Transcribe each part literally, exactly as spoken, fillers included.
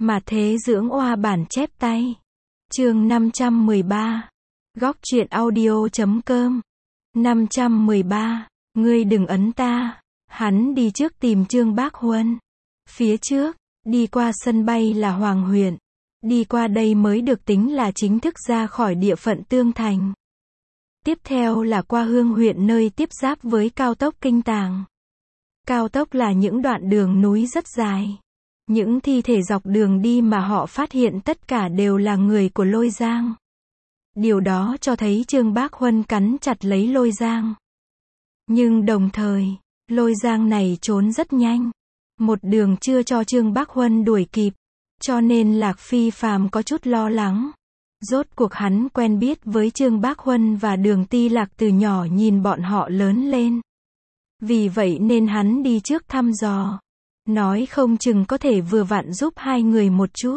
Mà thế dưỡng oa bản chép tay. Chương năm trăm mười ba. Góc truyện audio chấm com. năm trăm mười ba. Ngươi đừng ấn ta. Hắn đi trước tìm Trương Bác Huân. Phía trước, đi qua sân bay là Hoàng huyện. Đi qua đây mới được tính là chính thức ra khỏi địa phận Tương Thành. Tiếp theo là qua Hương huyện nơi tiếp giáp với cao tốc Kinh Tàng. Cao tốc là những đoạn đường núi rất dài. Những thi thể dọc đường đi mà họ phát hiện tất cả đều là người của Lôi Giang. Điều đó cho thấy Trương Bác Huân cắn chặt lấy Lôi Giang. Nhưng đồng thời, Lôi Giang này trốn rất nhanh. Một đường chưa cho Trương Bác Huân đuổi kịp. Cho nên Lạc Phi Phàm có chút lo lắng. Rốt cuộc hắn quen biết với Trương Bác Huân và Đường Ti Lạc từ nhỏ nhìn bọn họ lớn lên. Vì vậy nên hắn đi trước thăm dò. Nói không chừng có thể vừa vặn giúp hai người một chút.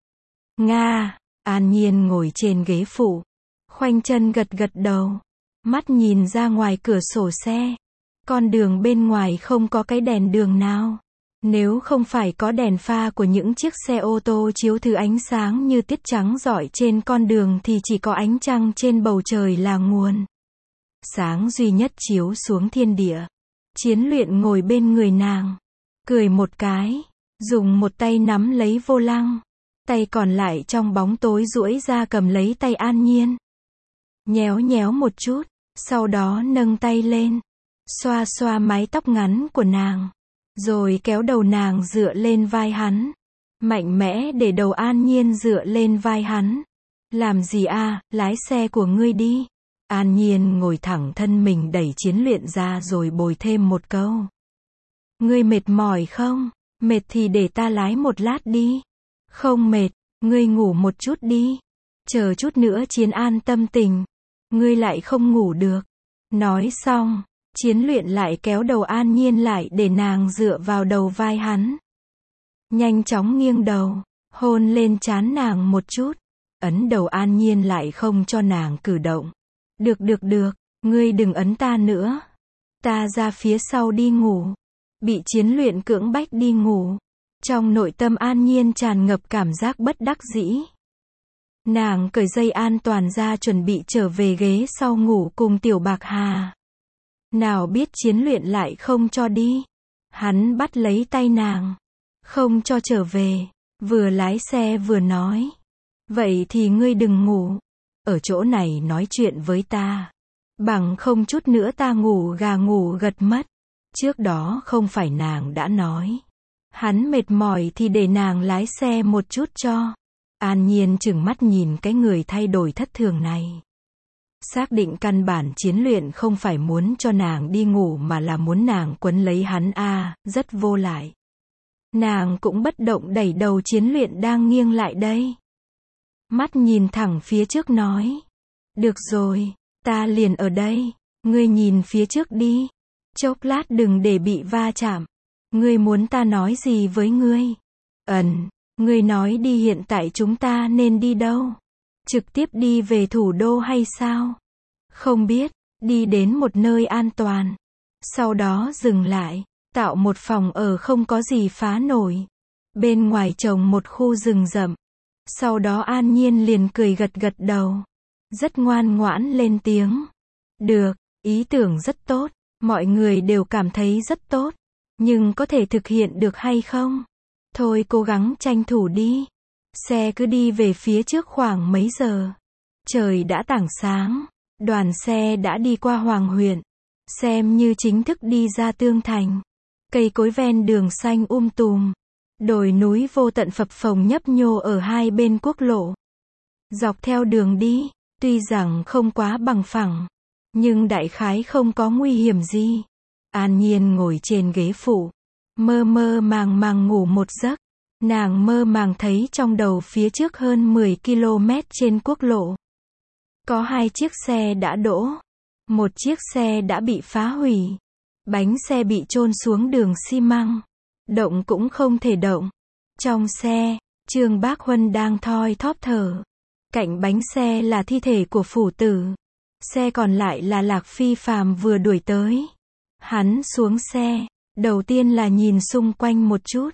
Nga, An Nhiên ngồi trên ghế phụ. Khoanh chân gật gật đầu. Mắt nhìn ra ngoài cửa sổ xe. Con đường bên ngoài không có cái đèn đường nào. Nếu không phải có đèn pha của những chiếc xe ô tô chiếu thứ ánh sáng như tiết trắng rọi trên con đường thì chỉ có ánh trăng trên bầu trời là nguồn sáng duy nhất chiếu xuống thiên địa. Chiến Luyện ngồi bên người nàng, cười một cái, dùng một tay nắm lấy vô lăng, tay còn lại trong bóng tối duỗi ra cầm lấy tay An Nhiên. Nhéo nhéo một chút, sau đó nâng tay lên, xoa xoa mái tóc ngắn của nàng. Rồi kéo đầu nàng dựa lên vai hắn. Mạnh mẽ để đầu An Nhiên dựa lên vai hắn. Làm gì à, lái xe của ngươi đi. An Nhiên ngồi thẳng thân mình đẩy Chiến Luyện ra rồi bồi thêm một câu. Ngươi mệt mỏi không? Mệt thì để ta lái một lát đi. Không mệt, ngươi ngủ một chút đi. Chờ chút nữa Chiến An tâm tình. Ngươi lại không ngủ được. Nói xong. Chiến Luyện lại kéo đầu An Nhiên lại để nàng dựa vào đầu vai hắn. Nhanh chóng nghiêng đầu, hôn lên trán nàng một chút. Ấn đầu An Nhiên lại không cho nàng cử động. Được được được, ngươi đừng ấn ta nữa. Ta ra phía sau đi ngủ. Bị Chiến Luyện cưỡng bách đi ngủ. Trong nội tâm An Nhiên tràn ngập cảm giác bất đắc dĩ. Nàng cởi dây an toàn ra chuẩn bị trở về ghế sau ngủ cùng Tiểu Bạc Hà. Nào biết Chiến Luyện lại không cho đi. Hắn bắt lấy tay nàng. Không cho trở về. Vừa lái xe vừa nói. Vậy thì ngươi đừng ngủ. Ở chỗ này nói chuyện với ta. Bằng không chút nữa ta ngủ gà ngủ gật mất. Trước đó không phải nàng đã nói. Hắn mệt mỏi thì để nàng lái xe một chút cho. An Nhiên chừng mắt nhìn cái người thay đổi thất thường này. Xác định căn bản Chiến Luyện không phải muốn cho nàng đi ngủ mà là muốn nàng quấn lấy hắn a, à, rất vô lại. Nàng cũng bất động đẩy đầu Chiến Luyện đang nghiêng lại đây. Mắt nhìn thẳng phía trước nói. Được rồi, ta liền ở đây, ngươi nhìn phía trước đi. Chốc lát đừng để bị va chạm. Ngươi muốn ta nói gì với ngươi? Ẩn, ngươi nói đi hiện tại chúng ta nên đi đâu? Trực tiếp đi về thủ đô hay sao? Không biết, đi đến một nơi an toàn. Sau đó dừng lại, tạo một phòng ở không có gì phá nổi. Bên ngoài trồng một khu rừng rậm. Sau đó An Nhiên liền cười gật gật đầu. Rất ngoan ngoãn lên tiếng. Được, ý tưởng rất tốt. Mọi người đều cảm thấy rất tốt. Nhưng có thể thực hiện được hay không? Thôi cố gắng tranh thủ đi. Xe cứ đi về phía trước khoảng mấy giờ. Trời đã tảng sáng. Đoàn xe đã đi qua Hoàng huyện. Xem như chính thức đi ra Tương Thành. Cây cối ven đường xanh um tùm. Đồi núi vô tận phập phồng nhấp nhô ở hai bên quốc lộ. Dọc theo đường đi, tuy rằng không quá bằng phẳng, nhưng đại khái không có nguy hiểm gì. An Nhiên ngồi trên ghế phụ. Mơ mơ màng màng ngủ một giấc. Nàng mơ màng thấy trong đầu phía trước hơn mười ki lô mét trên quốc lộ. Có hai chiếc xe đã đỗ. Một chiếc xe đã bị phá hủy. Bánh xe bị chôn xuống đường xi măng. Động cũng không thể động. Trong xe, Trương Bác Huân đang thoi thóp thở. Cạnh bánh xe là thi thể của phủ tử. Xe còn lại là Lạc Phi Phàm vừa đuổi tới. Hắn xuống xe. Đầu tiên là nhìn xung quanh một chút.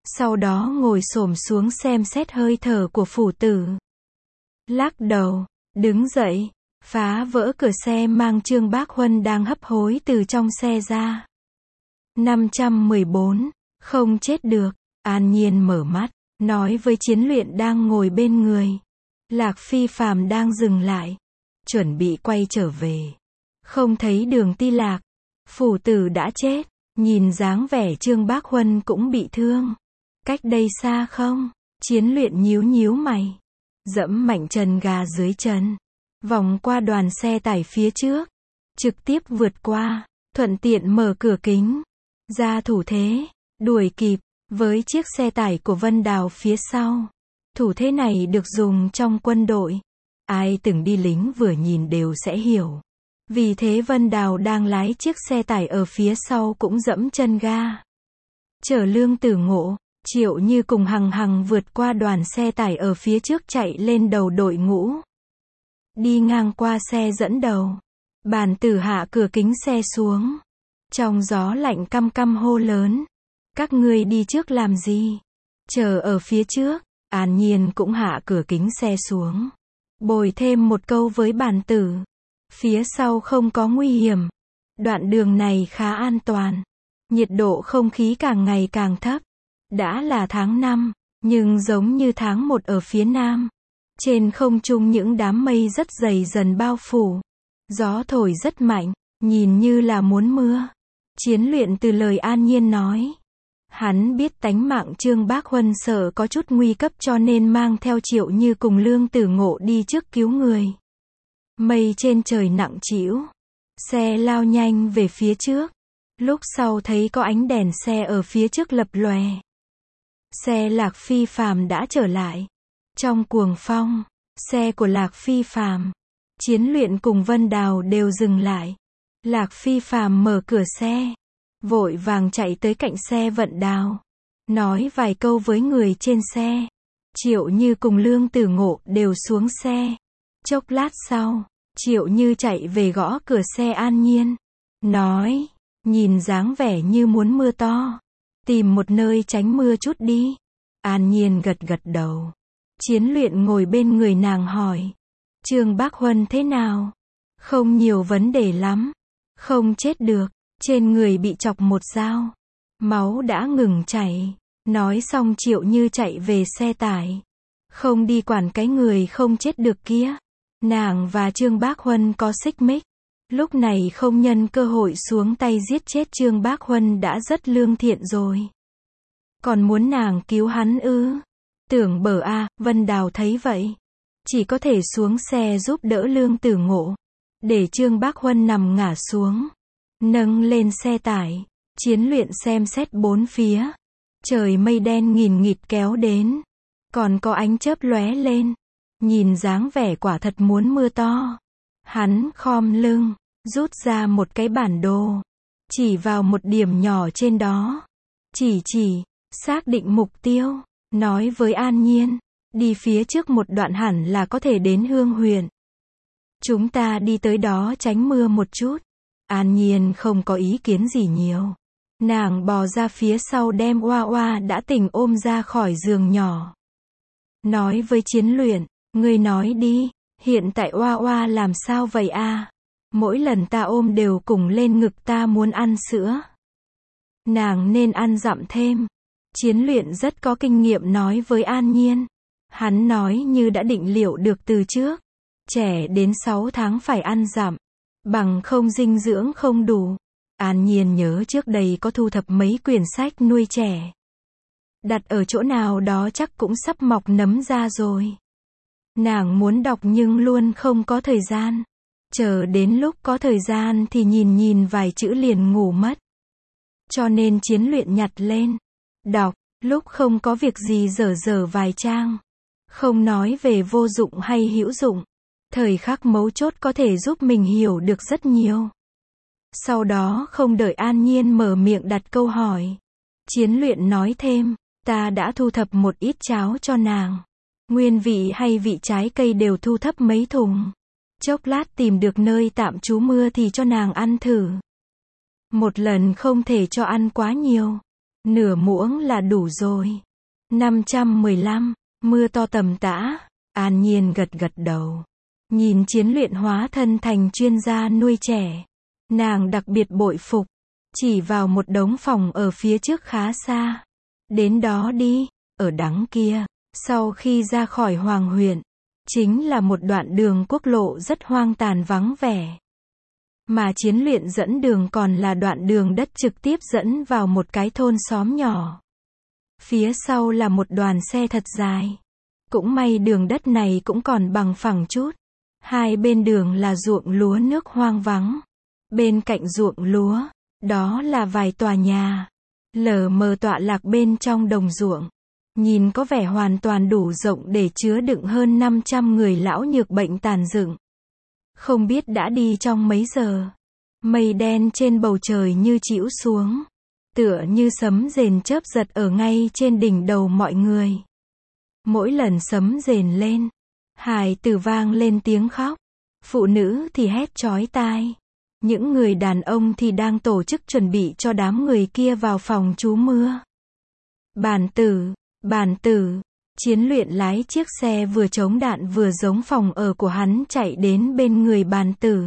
sau đó ngồi xổm xuống xem xét hơi thở của phủ tử. Lắc đầu, đứng dậy, phá vỡ cửa xe mang Trương Bác Huân đang hấp hối từ trong xe ra. năm trăm mười bốn, không chết được, An Nhiên mở mắt, nói với Chiến Luyện đang ngồi bên người. Lạc Phi Phàm đang dừng lại, chuẩn bị quay trở về. Không thấy Đường Ti Lạc, phủ tử đã chết, nhìn dáng vẻ Trương Bác Huân cũng bị thương. Cách đây xa không? Chiến Luyện nhíu nhíu mày, dẫm mạnh chân ga dưới chân, vòng qua đoàn xe tải phía trước, trực tiếp vượt qua, thuận tiện mở cửa kính, ra thủ thế, đuổi kịp, với chiếc xe tải của Vân Đào phía sau. Thủ thế này được dùng trong quân đội. Ai từng đi lính vừa nhìn đều sẽ hiểu. Vì thế Vân Đào đang lái chiếc xe tải ở phía sau cũng dẫm chân ga. Chở Lương Tử Ngộ, Triệu Như cùng hằng hằng vượt qua đoàn xe tải ở phía trước chạy lên đầu đội ngũ. Đi ngang qua xe dẫn đầu. Bàn tử hạ cửa kính xe xuống. Trong gió lạnh căm căm hô lớn. Các ngươi đi trước làm gì? Chờ ở phía trước. An Nhiên cũng hạ cửa kính xe xuống. Bồi thêm một câu với bàn tử. Phía sau không có nguy hiểm. Đoạn đường này khá an toàn. Nhiệt độ không khí càng ngày càng thấp. Đã là tháng năm, nhưng giống như tháng một ở phía nam. Trên không trung những đám mây rất dày dần bao phủ. Gió thổi rất mạnh, nhìn như là muốn mưa. Chiến Luyện từ lời An Nhiên nói. Hắn biết tánh mạng Trương Bác Huân sợ có chút nguy cấp cho nên mang theo Triệu Như cùng Lương Tử Ngộ đi trước cứu người. Mây trên trời nặng trĩu. Xe lao nhanh về phía trước. Lúc sau thấy có ánh đèn xe ở phía trước lập lòe. Xe Lạc Phi Phàm đã trở lại. Trong cuồng phong, xe của Lạc Phi Phàm, Chiến Luyện cùng Vân Đào đều dừng lại. Lạc Phi Phàm mở cửa xe, vội vàng chạy tới cạnh xe Vận Đào, nói vài câu với người trên xe. Triệu Như cùng Lương Tử Ngộ đều xuống xe. Chốc lát sau, Triệu Như chạy về gõ cửa xe An Nhiên, nói, nhìn dáng vẻ như muốn mưa to, tìm một nơi tránh mưa chút đi. An Nhiên gật gật đầu. Chiến Luyện ngồi bên người nàng hỏi, Trương Bác Huân thế nào? Không nhiều vấn đề lắm, không chết được, trên người bị chọc một dao, máu đã ngừng chảy. Nói xong Triệu Như chạy về xe tải, không đi quản cái người không chết được kia. Nàng và Trương Bác Huân có xích mích, lúc này không nhân cơ hội xuống tay giết chết Trương Bác Huân đã rất lương thiện rồi. Còn muốn nàng cứu hắn ư? Tưởng bở a, Vân Đào thấy vậy, chỉ có thể xuống xe giúp đỡ Lương Tử Ngộ, để Trương Bác Huân nằm ngả xuống, nâng lên xe tải. Chiến Luyện xem xét bốn phía, trời mây đen nghìn nghịt kéo đến, còn có ánh chớp lóe lên, nhìn dáng vẻ quả thật muốn mưa to. Hắn khom lưng, rút ra một cái bản đồ, chỉ vào một điểm nhỏ trên đó, chỉ chỉ, xác định mục tiêu, nói với An Nhiên, đi phía trước một đoạn hẳn là có thể đến Hương huyện. Chúng ta đi tới đó tránh mưa một chút. An Nhiên không có ý kiến gì nhiều. Nàng bò ra phía sau đem Oa Oa đã tỉnh ôm ra khỏi giường nhỏ. Nói với Chiến Luyện, ngươi nói đi, hiện tại Oa Oa làm sao vậy a? Mỗi lần ta ôm đều cùng lên ngực ta muốn ăn sữa. Nàng nên ăn dặm thêm. Chiến Luyện rất có kinh nghiệm nói với An Nhiên. Hắn nói như đã định liệu được từ trước. Trẻ đến sáu tháng phải ăn dặm, bằng không dinh dưỡng không đủ. An Nhiên nhớ trước đây có thu thập mấy quyển sách nuôi trẻ. Đặt ở chỗ nào đó chắc cũng sắp mọc nấm ra rồi. Nàng muốn đọc nhưng luôn không có thời gian. Chờ đến lúc có thời gian thì nhìn nhìn vài chữ liền ngủ mất. Cho nên Chiến Luyện nhặt lên, đọc, lúc không có việc gì dở dở vài trang. Không nói về vô dụng hay hữu dụng. Thời khắc mấu chốt có thể giúp mình hiểu được rất nhiều. Sau đó không đợi An Nhiên mở miệng đặt câu hỏi, Chiến Luyện nói thêm, ta đã thu thập một ít cháo cho nàng. Nguyên vị hay vị trái cây đều thu thập mấy thùng. Chốc lát tìm được nơi tạm trú mưa thì cho nàng ăn thử. Một lần không thể cho ăn quá nhiều. Nửa muỗng là đủ rồi. năm trăm mười lăm. Mưa to tầm tã. An Nhiên gật gật đầu. Nhìn Chiến Luyện hóa thân thành chuyên gia nuôi trẻ. Nàng đặc biệt bội phục. Chỉ vào một đống phòng ở phía trước khá xa. Đến đó đi, ở đằng kia. Sau khi ra khỏi Hoàng huyện, chính là một đoạn đường quốc lộ rất hoang tàn vắng vẻ. Mà Chiến Luyện dẫn đường còn là đoạn đường đất trực tiếp dẫn vào một cái thôn xóm nhỏ. Phía sau là một đoàn xe thật dài. Cũng may đường đất này cũng còn bằng phẳng chút. Hai bên đường là ruộng lúa nước hoang vắng. Bên cạnh ruộng lúa, đó là vài tòa nhà. Lờ mờ tọa lạc bên trong đồng ruộng. Nhìn có vẻ hoàn toàn đủ rộng để chứa đựng hơn năm trăm người lão nhược bệnh tàn dựng. Không biết đã đi trong mấy giờ. Mây đen trên bầu trời như trĩu xuống. Tựa như sấm rền chớp giật ở ngay trên đỉnh đầu mọi người. Mỗi lần sấm rền lên, hài tử vang lên tiếng khóc. Phụ nữ thì hét chói tai. Những người đàn ông thì đang tổ chức chuẩn bị cho đám người kia vào phòng trú mưa. Bản tử, bản tử. Chiến Luyện lái chiếc xe vừa chống đạn vừa giống phòng ở của hắn chạy đến bên người bản tử.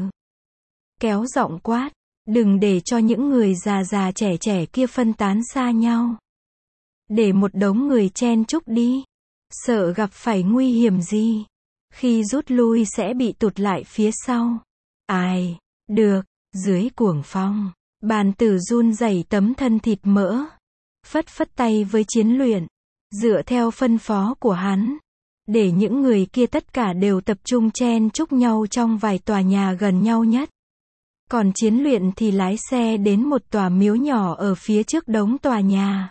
Kéo giọng quát, đừng để cho những người già già trẻ trẻ kia phân tán xa nhau. Để một đống người chen chúc đi. Sợ gặp phải nguy hiểm gì. Khi rút lui sẽ bị tụt lại phía sau. Ai, được, dưới cuồng phong. Bản tử run rẩy tấm thân thịt mỡ. Phất phất tay với Chiến Luyện. Dựa theo phân phó của hắn. Để những người kia tất cả đều tập trung chen chúc nhau trong vài tòa nhà gần nhau nhất. Còn Chiến Luyện thì lái xe đến một tòa miếu nhỏ ở phía trước đống tòa nhà.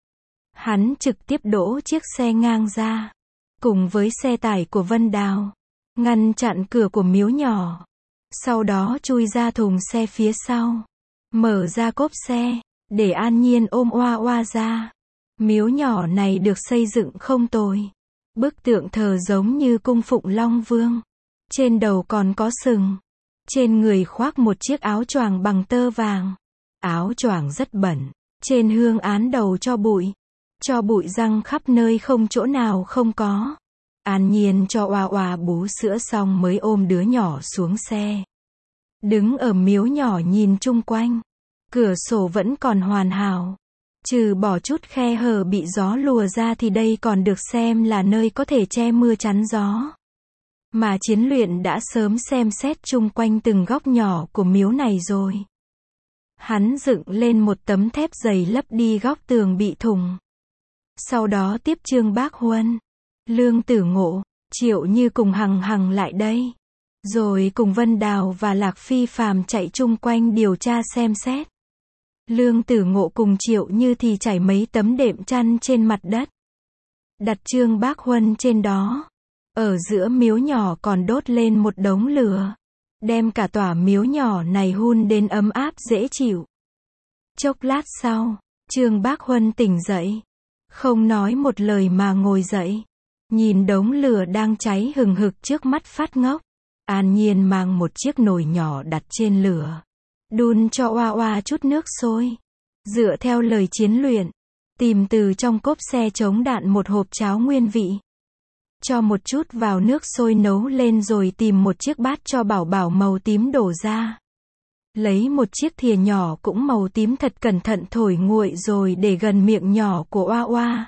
Hắn trực tiếp đỗ chiếc xe ngang ra. Cùng với xe tải của Vân Đào. Ngăn chặn cửa của miếu nhỏ. Sau đó chui ra thùng xe phía sau. Mở ra cốp xe. Để An Nhiên ôm Oa Oa ra. Miếu nhỏ này được xây dựng không tồi. Bức tượng thờ giống như cung phụng Long Vương. Trên đầu còn có sừng. Trên người khoác một chiếc áo choàng bằng tơ vàng. Áo choàng rất bẩn. Trên hương án đầu cho bụi. Cho bụi răng khắp nơi không chỗ nào không có. An Nhiên cho Oa Oa bú sữa xong mới ôm đứa nhỏ xuống xe. Đứng ở miếu nhỏ nhìn chung quanh. Cửa sổ vẫn còn hoàn hảo. Trừ bỏ chút khe hở bị gió lùa ra thì đây còn được xem là nơi có thể che mưa chắn gió. Mà Chiến Luyện đã sớm xem xét chung quanh từng góc nhỏ của miếu này rồi. Hắn dựng lên một tấm thép dày lấp đi góc tường bị thủng. Sau đó tiếp Trương Bác Huân, Lương Tử Ngộ, Triệu Như cùng Hằng Hằng lại đây. Rồi cùng Vân Đào và Lạc Phi Phàm chạy chung quanh điều tra xem xét. Lương Tử Ngộ cùng Triệu Như thì trải mấy tấm đệm chăn trên mặt đất. Đặt Trương Bác Huân trên đó. Ở giữa miếu nhỏ còn đốt lên một đống lửa. Đem cả tòa miếu nhỏ này hun đến ấm áp dễ chịu. Chốc lát sau, Trương Bác Huân tỉnh dậy. Không nói một lời mà ngồi dậy. Nhìn đống lửa đang cháy hừng hực trước mắt phát ngốc. An Nhiên mang một chiếc nồi nhỏ đặt trên lửa. Đun cho Oa Oa chút nước sôi. Dựa theo lời Chiến Luyện. Tìm từ trong cốp xe chống đạn một hộp cháo nguyên vị. Cho một chút vào nước sôi nấu lên rồi tìm một chiếc bát cho Bảo Bảo màu tím đổ ra. Lấy một chiếc thìa nhỏ cũng màu tím thật cẩn thận thổi nguội rồi để gần miệng nhỏ của Oa Oa.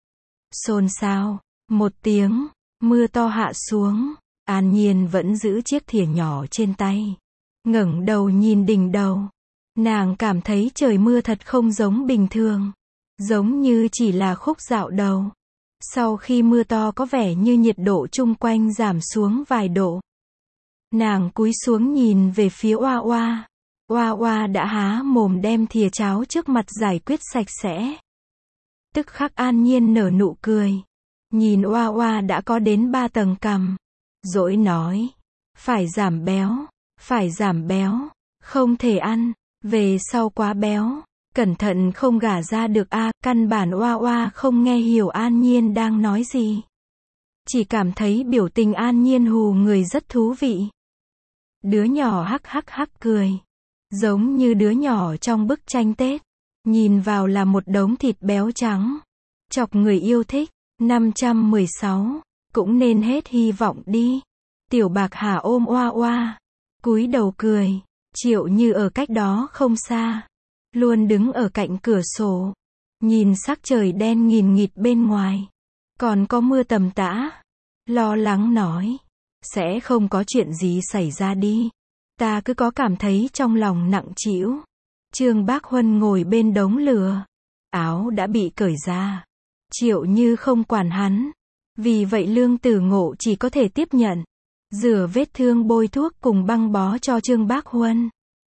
Xôn xao. Một tiếng. Mưa to hạ xuống. An Nhiên vẫn giữ chiếc thìa nhỏ trên tay. Ngẩng đầu nhìn đỉnh đầu. Nàng cảm thấy trời mưa thật không giống bình thường. Giống như chỉ là khúc dạo đầu. Sau khi mưa to có vẻ như nhiệt độ chung quanh giảm xuống vài độ. Nàng cúi xuống nhìn về phía Oa Oa. Oa Oa đã há mồm đem thìa cháo trước mặt giải quyết sạch sẽ. Tức khắc An Nhiên nở nụ cười. Nhìn Oa Oa đã có đến ba tầng cằm. Dỗi nói. Phải giảm béo. Phải giảm béo. Không thể ăn. Về sau quá béo. Cẩn thận không gả ra được a. À, căn bản Oa Oa không nghe hiểu An Nhiên đang nói gì. Chỉ cảm thấy biểu tình An Nhiên hù người rất thú vị. Đứa nhỏ hắc hắc hắc cười. Giống như đứa nhỏ trong bức tranh Tết. Nhìn vào là một đống thịt béo trắng. Chọc người yêu thích. năm trăm mười sáu. Cũng nên hết hy vọng đi. Tiểu Bạc Hà ôm Oa Oa. Cúi đầu cười. Triệu Như ở cách đó không xa. Luôn đứng ở cạnh cửa sổ. Nhìn sắc trời đen nghìn nghịt bên ngoài. Còn có mưa tầm tã. Lo lắng nói. Sẽ không có chuyện gì xảy ra đi. Ta cứ có cảm thấy trong lòng nặng trĩu. Trương Bác Huân ngồi bên đống lửa. Áo đã bị cởi ra. Triệu Như không quản hắn. Vì vậy Lương Tử Ngộ chỉ có thể tiếp nhận. Rửa vết thương, bôi thuốc cùng băng bó cho Trương Bác Huân.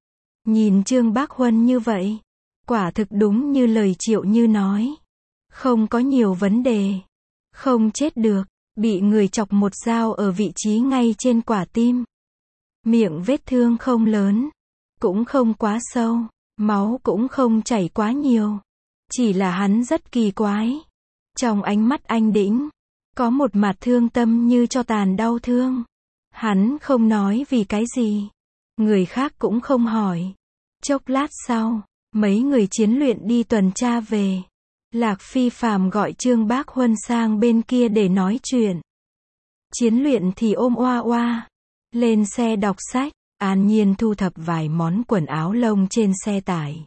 Nhìn Trương Bác Huân như vậy. Quả thực đúng như lời Triệu Như nói. Không có nhiều vấn đề. Không chết được. Bị người chọc một dao ở vị trí ngay trên quả tim. Miệng vết thương không lớn. Cũng không quá sâu. Máu cũng không chảy quá nhiều. Chỉ là hắn rất kỳ quái. Trong ánh mắt anh Đĩnh. Có một mặt thương tâm như cho tàn đau thương. Hắn không nói vì cái gì. Người khác cũng không hỏi. Chốc lát sau. Mấy người chiến luyện đi tuần tra về. Lạc Phi Phàm gọi Trương Bác Huân sang bên kia để nói chuyện. Chiến luyện thì ôm Oa Oa. Lên xe đọc sách. An Nhiên thu thập vài món quần áo lông trên xe tải.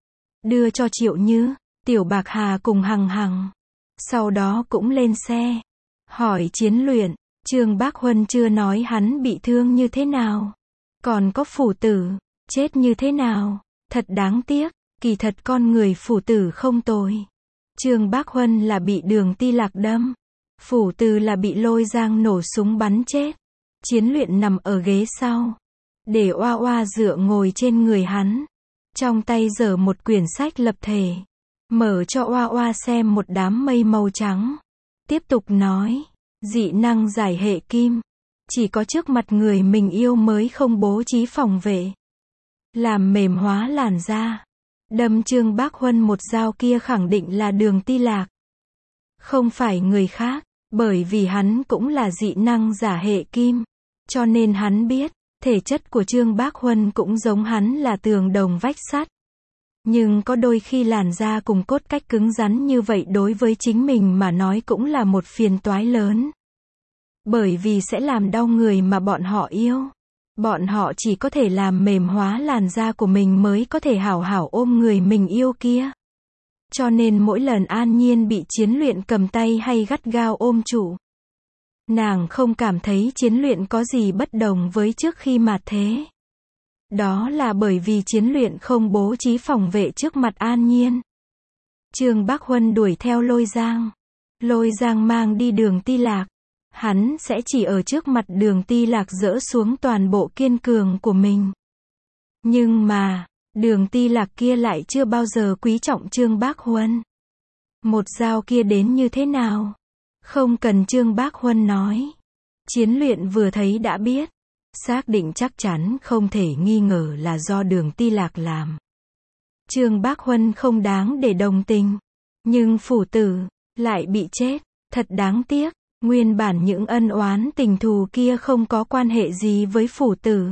Đưa cho Triệu Như, Tiểu Bạc Hà cùng Hằng Hằng. Sau đó cũng lên xe. Hỏi chiến luyện, Trương Bác Huân chưa nói hắn bị thương như thế nào. Còn có Phủ Tử, chết như thế nào. Thật đáng tiếc, kỳ thật con người Phủ Tử không tồi. Trương Bác Huân là bị Đường Ti Lạc đâm. Phủ Tử là bị Lôi Giang nổ súng bắn chết. Chiến luyện nằm ở ghế sau. Để Oa Oa dựa ngồi trên người hắn. Trong tay giở một quyển sách lập thể. Mở cho Oa Oa xem một đám mây màu trắng. Tiếp tục nói. Dị năng giải hệ kim. Chỉ có trước mặt người mình yêu mới không bố trí phòng vệ. Làm mềm hóa làn da. Đâm Trương Bác Huân một dao kia khẳng định là Đường Ti Lạc. Không phải người khác. Bởi vì hắn cũng là dị năng giả hệ kim. Cho nên hắn biết. Thể chất của Trương Bác Huân cũng giống hắn là tường đồng vách sắt. Nhưng có đôi khi làn da cùng cốt cách cứng rắn như vậy đối với chính mình mà nói cũng là một phiền toái lớn. Bởi vì sẽ làm đau người mà bọn họ yêu. Bọn họ chỉ có thể làm mềm hóa làn da của mình mới có thể hảo hảo ôm người mình yêu kia. Cho nên mỗi lần An Nhiên bị chiến luyện cầm tay hay gắt gao ôm trụ. Nàng không cảm thấy chiến luyện có gì bất đồng với trước khi mà thế. Đó là bởi vì chiến luyện không bố trí phòng vệ trước mặt An Nhiên. Trương Bác Huân đuổi theo Lôi Giang. Lôi Giang mang đi Đường Ti Lạc. Hắn sẽ chỉ ở trước mặt Đường Ti Lạc dỡ xuống toàn bộ kiên cường của mình. Nhưng mà, Đường Ti Lạc kia lại chưa bao giờ quý trọng Trương Bác Huân. Một dao kia đến như thế nào? Không cần Trương Bác Huân nói. Chiến luyện vừa thấy đã biết. Xác định chắc chắn không thể nghi ngờ là do Đường Ti Lạc làm. Trương Bác Huân không đáng để đồng tình. Nhưng Phủ Tử lại bị chết. Thật đáng tiếc. Nguyên bản những ân oán tình thù kia không có quan hệ gì với Phủ Tử.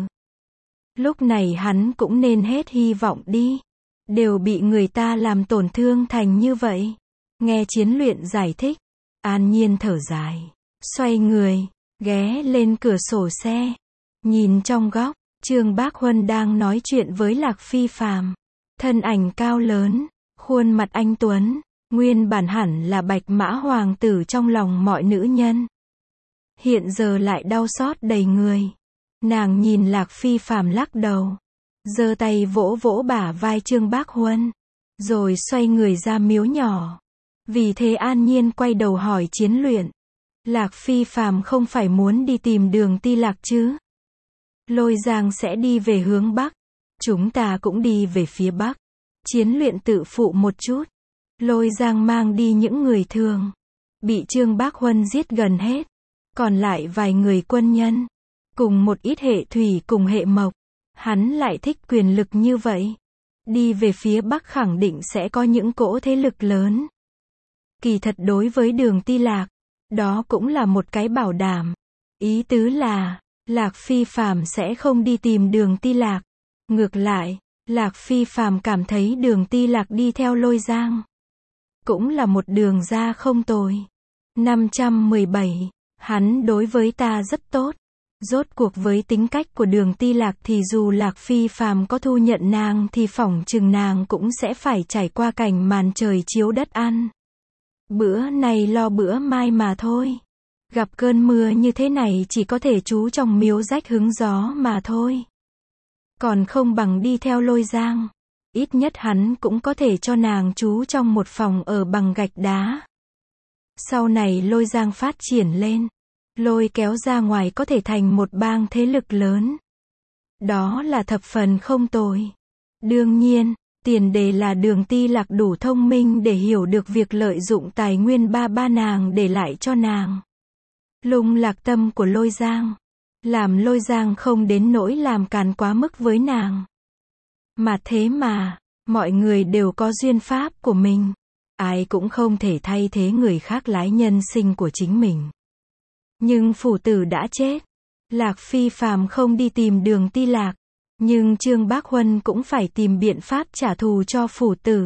Lúc này hắn cũng nên hết hy vọng đi. Đều bị người ta làm tổn thương thành như vậy. Nghe chiến luyện giải thích. An Nhiên thở dài. Xoay người. Ghé lên cửa sổ xe. Nhìn trong góc. Trương Bác Huân đang nói chuyện với Lạc Phi Phàm. Thân ảnh cao lớn. Khuôn mặt anh tuấn. Nguyên bản hẳn là bạch mã hoàng tử trong lòng mọi nữ nhân. Hiện giờ lại đau xót đầy người. Nàng nhìn Lạc Phi Phàm lắc đầu. Giơ tay vỗ vỗ bả vai Trương Bác Huân. Rồi xoay người ra miếu nhỏ. Vì thế An Nhiên quay đầu hỏi chiến luyện. Lạc Phi Phàm không phải muốn đi tìm Đường Ti Lạc chứ? Lôi Giang sẽ đi về hướng Bắc. Chúng ta cũng đi về phía Bắc. Chiến luyện tự phụ một chút. Lôi Giang mang đi những người thường. Bị Trương Bác Huân giết gần hết. Còn lại vài người quân nhân. Cùng một ít hệ thủy cùng hệ mộc. Hắn lại thích quyền lực như vậy. Đi về phía Bắc khẳng định sẽ có những cỗ thế lực lớn. Kỳ thật đối với Đường Ti Lạc. Đó cũng là một cái bảo đảm. Ý tứ là, Lạc Phi Phàm sẽ không đi tìm Đường Ti Lạc. Ngược lại, Lạc Phi Phàm cảm thấy Đường Ti Lạc đi theo Lôi Giang cũng là một đường ra không tồi. năm trăm mười bảy. Hắn đối với ta rất tốt. Rốt cuộc với tính cách của Đường Ti Lạc thì dù Lạc Phi Phàm có thu nhận nàng thì phỏng chừng nàng cũng sẽ phải trải qua cảnh màn trời chiếu đất ăn. Bữa này lo bữa mai mà thôi. Gặp cơn mưa như thế này chỉ có thể trú trong miếu rách hứng gió mà thôi. Còn không bằng đi theo Lôi Giang. Ít nhất hắn cũng có thể cho nàng trú trong một phòng ở bằng gạch đá. Sau này Lôi Giang phát triển lên, lôi kéo ra ngoài có thể thành một bang thế lực lớn. Đó là thập phần không tồi. Đương nhiên, tiền đề là Đường Ti Lạc đủ thông minh để hiểu được việc lợi dụng tài nguyên ba ba nàng để lại cho nàng. Lung lạc tâm của Lôi Giang, làm Lôi Giang không đến nỗi làm càn quá mức với nàng. Mà thế mà, mọi người đều có duyên pháp của mình. Ai cũng không thể thay thế người khác lái nhân sinh của chính mình. Nhưng phủ tử đã chết. Lạc Phi Phàm không đi tìm Đường Ti Lạc. Nhưng Trương Bác Huân cũng phải tìm biện pháp trả thù cho phủ tử.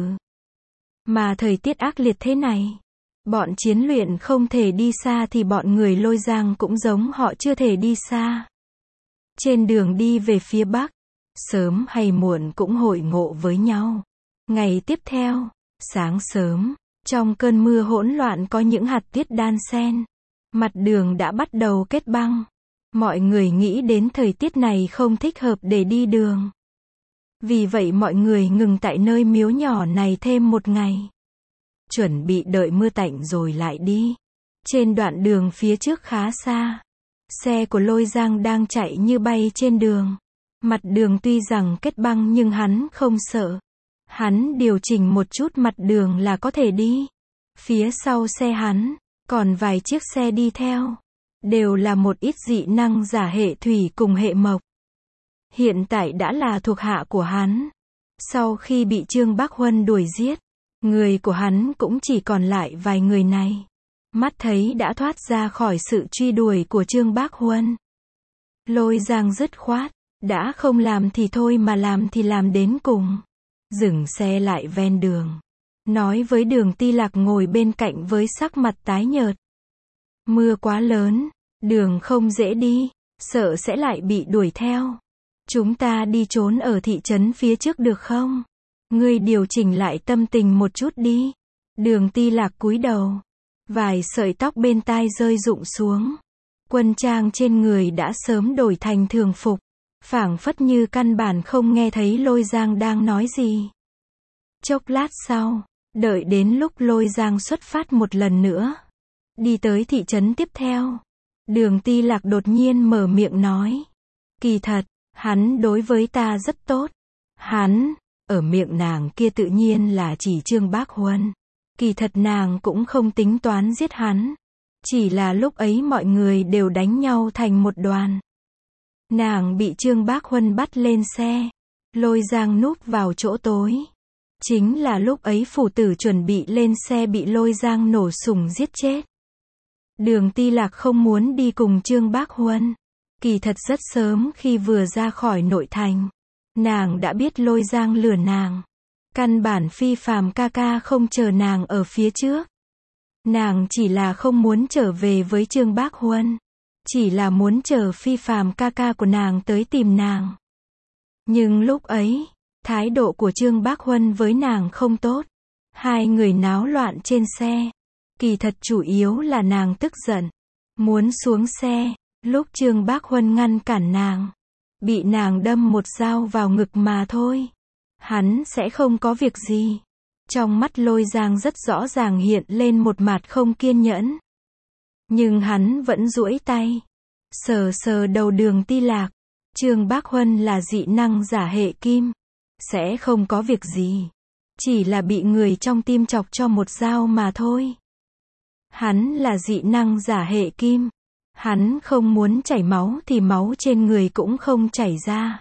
Mà thời tiết ác liệt thế này, bọn chiến luyện không thể đi xa thì bọn người Lôi Giang cũng giống họ chưa thể đi xa. Trên đường đi về phía Bắc, sớm hay muộn cũng hội ngộ với nhau. Ngày tiếp theo, sáng sớm, trong cơn mưa hỗn loạn có những hạt tiết đan xen. Mặt đường đã bắt đầu kết băng. Mọi người nghĩ đến thời tiết này không thích hợp để đi đường. Vì vậy mọi người ngừng tại nơi miếu nhỏ này thêm một ngày. Chuẩn bị đợi mưa tạnh rồi lại đi. Trên đoạn đường phía trước khá xa, xe của Lôi Giang đang chạy như bay trên đường. Mặt đường tuy rằng kết băng nhưng hắn không sợ. Hắn điều chỉnh một chút mặt đường là có thể đi. Phía sau xe hắn, còn vài chiếc xe đi theo. Đều là một ít dị năng giả hệ thủy cùng hệ mộc. Hiện tại đã là thuộc hạ của hắn. Sau khi bị Trương Bác Huân đuổi giết, người của hắn cũng chỉ còn lại vài người này. Mắt thấy đã thoát ra khỏi sự truy đuổi của Trương Bác Huân. Lôi Giang dứt khoát, đã không làm thì thôi mà làm thì làm đến cùng. Dừng xe lại ven đường. Nói với Đường Ti Lạc ngồi bên cạnh với sắc mặt tái nhợt. Mưa quá lớn, đường không dễ đi, sợ sẽ lại bị đuổi theo. Chúng ta đi trốn ở thị trấn phía trước được không? Ngươi điều chỉnh lại tâm tình một chút đi. Đường Ti Lạc cúi đầu. Vài sợi tóc bên tai rơi rụng xuống. Quân trang trên người đã sớm đổi thành thường phục. Phảng phất như căn bản không nghe thấy Lôi Giang đang nói gì. Chốc lát sau, đợi đến lúc Lôi Giang xuất phát một lần nữa, đi tới thị trấn tiếp theo, Đường Ti Lạc đột nhiên mở miệng nói. Kỳ thật, hắn đối với ta rất tốt. Hắn, ở miệng nàng kia tự nhiên là chỉ Trương Bác Huân. Kỳ thật nàng cũng không tính toán giết hắn. Chỉ là lúc ấy mọi người đều đánh nhau thành một đoàn. Nàng bị Trương Bác Huân bắt lên xe. Lôi Giang núp vào chỗ tối. Chính là lúc ấy phủ tử chuẩn bị lên xe bị Lôi Giang nổ súng giết chết. Đường Ti Lạc không muốn đi cùng Trương Bác Huân. Kỳ thật rất sớm khi vừa ra khỏi nội thành, nàng đã biết Lôi Giang lừa nàng. Căn bản Phi Phàm ca ca không chờ nàng ở phía trước. Nàng chỉ là không muốn trở về với Trương Bác Huân. Chỉ là muốn chờ Phi Phàm ca ca của nàng tới tìm nàng. Nhưng lúc ấy, thái độ của Trương Bác Huân với nàng không tốt. Hai người náo loạn trên xe. Kỳ thật chủ yếu là nàng tức giận. Muốn xuống xe, lúc Trương Bác Huân ngăn cản nàng. Bị nàng đâm một dao vào ngực mà thôi. Hắn sẽ không có việc gì. Trong mắt Lôi Giang rất rõ ràng hiện lên một mặt không kiên nhẫn. Nhưng hắn vẫn duỗi tay. Sờ sờ đầu Đường Ti Lạc. Trương Bác Huân là dị năng giả hệ kim. Sẽ không có việc gì. Chỉ là bị người trong tim chọc cho một dao mà thôi. Hắn là dị năng giả hệ kim. Hắn không muốn chảy máu thì máu trên người cũng không chảy ra.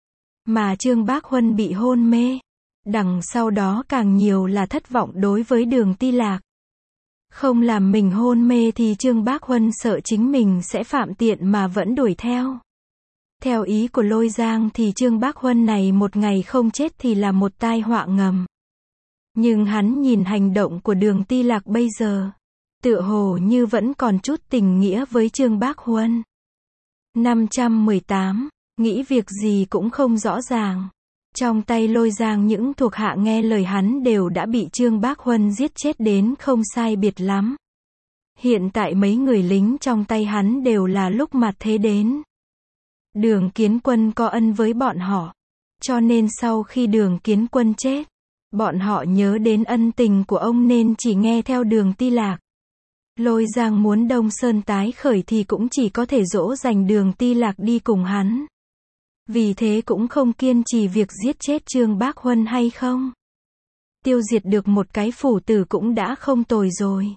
Mà Trương Bác Huân bị hôn mê. Đằng sau đó càng nhiều là thất vọng đối với Đường Ti Lạc. Không làm mình hôn mê thì Trương Bác Huân sợ chính mình sẽ phạm tiện mà vẫn đuổi theo. Theo ý của Lôi Giang thì Trương Bác Huân này một ngày không chết thì là một tai họa ngầm. Nhưng hắn nhìn hành động của Đường Ti Lạc bây giờ, tựa hồ như vẫn còn chút tình nghĩa với Trương Bác Huân. năm trăm mười tám, nghĩ việc gì cũng không rõ ràng. Trong tay Lôi Giang những thuộc hạ nghe lời hắn đều đã bị Trương Bác Huân giết chết đến không sai biệt lắm. Hiện tại mấy người lính trong tay hắn đều là lúc mặt thế đến. Đường Kiến Quân có ân với bọn họ, cho nên sau khi Đường Kiến Quân chết, bọn họ nhớ đến ân tình của ông nên chỉ nghe theo Đường Ti Lạc. Lôi Giang muốn Đông Sơn tái khởi thì cũng chỉ có thể dỗ dành Đường Ti Lạc đi cùng hắn. Vì thế cũng không kiên trì việc giết chết Trương Bác Huân hay không. Tiêu diệt được một cái phủ tử cũng đã không tồi rồi.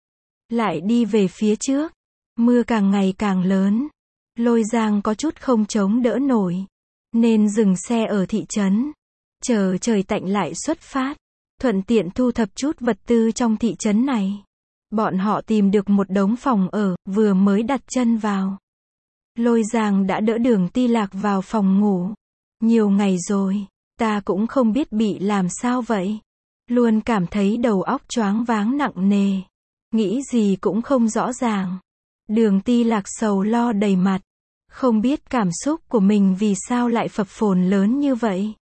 Lại đi về phía trước, mưa càng ngày càng lớn. Lôi Giang có chút không chống đỡ nổi, nên dừng xe ở thị trấn, chờ trời tạnh lại xuất phát, thuận tiện thu thập chút vật tư trong thị trấn này. Bọn họ tìm được một đống phòng ở, vừa mới đặt chân vào. Lôi Giang đã đỡ Đường Ti Lạc vào phòng ngủ. Nhiều ngày rồi, ta cũng không biết bị làm sao vậy. Luôn cảm thấy đầu óc choáng váng nặng nề. Nghĩ gì cũng không rõ ràng. Đường Ti Lạc sầu lo đầy mặt. Không biết cảm xúc của mình vì sao lại phập phồn lớn như vậy.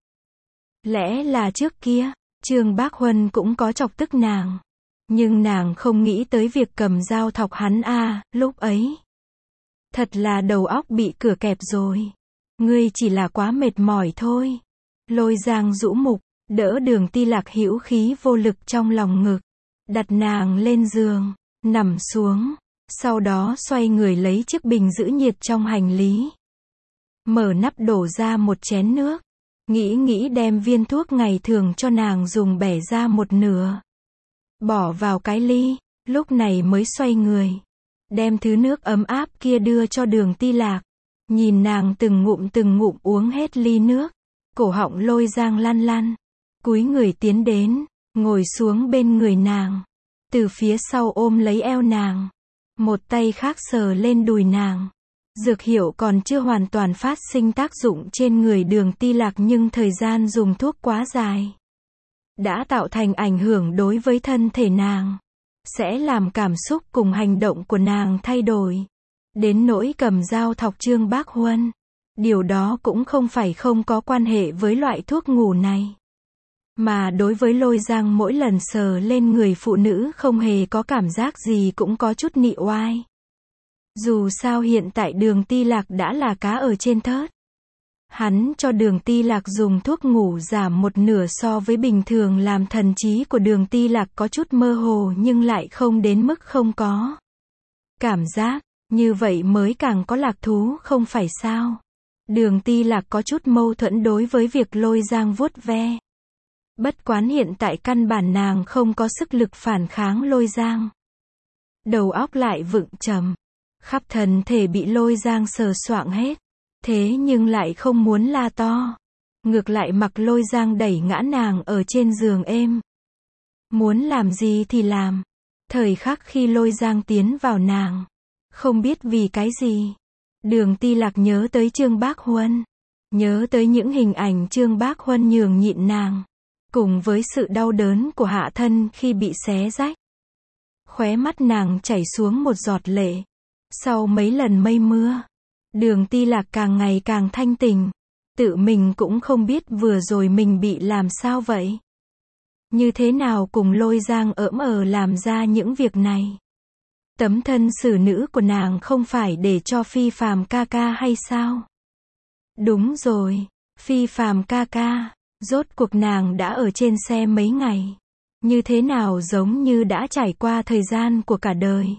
Lẽ là trước kia, Trương Bác Huân cũng có chọc tức nàng. Nhưng nàng không nghĩ tới việc cầm dao thọc hắn a, lúc ấy. Thật là đầu óc bị cửa kẹp rồi. Ngươi chỉ là quá mệt mỏi thôi. Lôi Giang rũ mục, đỡ Đường Ti Lạc hữu khí vô lực trong lòng ngực. Đặt nàng lên giường, nằm xuống. Sau đó xoay người lấy chiếc bình giữ nhiệt trong hành lý. Mở nắp đổ ra một chén nước. Nghĩ nghĩ đem viên thuốc ngày thường cho nàng dùng bẻ ra một nửa. Bỏ vào cái ly, lúc này mới xoay người. Đem thứ nước ấm áp kia đưa cho Đường Ti Lạc. Nhìn nàng từng ngụm từng ngụm uống hết ly nước. Cổ họng Lôi Giang lăn lăn. Cúi người tiến đến, ngồi xuống bên người nàng. Từ phía sau ôm lấy eo nàng. Một tay khác sờ lên đùi nàng. Dược hiệu còn chưa hoàn toàn phát sinh tác dụng trên người Đường Ti Lạc nhưng thời gian dùng thuốc quá dài. Đã tạo thành ảnh hưởng đối với thân thể nàng. Sẽ làm cảm xúc cùng hành động của nàng thay đổi. Đến nỗi cầm dao thọc Trương Bác Huân. Điều đó cũng không phải không có quan hệ với loại thuốc ngủ này. Mà đối với Lôi Giang mỗi lần sờ lên người phụ nữ không hề có cảm giác gì cũng có chút nị oai. Dù sao hiện tại Đường Ti Lạc đã là cá ở trên thớt. Hắn cho Đường Ti Lạc dùng thuốc ngủ giảm một nửa so với bình thường làm thần trí của Đường Ti Lạc có chút mơ hồ nhưng lại không đến mức không có. Cảm giác, như vậy mới càng có lạc thú không phải sao. Đường Ti Lạc có chút mâu thuẫn đối với việc Lôi Giang vuốt ve. Bất quán hiện tại căn bản nàng không có sức lực phản kháng Lôi Giang. Đầu óc lại vựng trầm. Khắp thân thể bị Lôi Giang sờ soạng hết. Thế nhưng lại không muốn la to. Ngược lại mặc Lôi Giang đẩy ngã nàng ở trên giường êm. Muốn làm gì thì làm. Thời khắc khi Lôi Giang tiến vào nàng. Không biết vì cái gì. Đường Ti Lạc nhớ tới Trương Bác Huân. Nhớ tới những hình ảnh Trương Bác Huân nhường nhịn nàng. Cùng với sự đau đớn của hạ thân khi bị xé rách. Khóe mắt nàng chảy xuống một giọt lệ. Sau mấy lần mây mưa. Đường Ti Lạc càng ngày càng thanh tình. Tự mình cũng không biết vừa rồi mình bị làm sao vậy. Như thế nào cùng Lôi Giang ỡm ờ làm ra những việc này. Tấm thân xử nữ của nàng không phải để cho Phi Phàm ca ca hay sao? Đúng rồi, Phi Phàm ca ca. Rốt cuộc nàng đã ở trên xe mấy ngày. Như thế nào giống như đã trải qua thời gian của cả đời.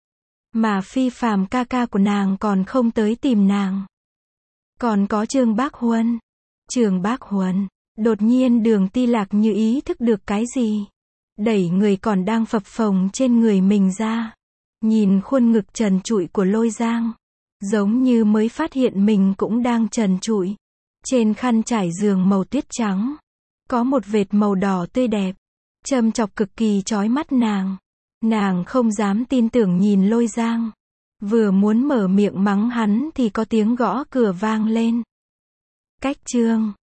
Mà Phi Phàm ca ca của nàng còn không tới tìm nàng. Còn có Trương Bác Huân. Trương Bác Huân. Đột nhiên Đường Ti Lạc như ý thức được cái gì. Đẩy người còn đang phập phồng trên người mình ra. Nhìn khuôn ngực trần trụi của Lôi Giang. Giống như mới phát hiện mình cũng đang trần trụi. Trên khăn trải giường màu tuyết trắng. Có một vệt màu đỏ tươi đẹp. Châm chọc cực kỳ chói mắt nàng. Nàng không dám tin tưởng nhìn Lôi Giang. Vừa muốn mở miệng mắng hắn thì có tiếng gõ cửa vang lên. Cách chương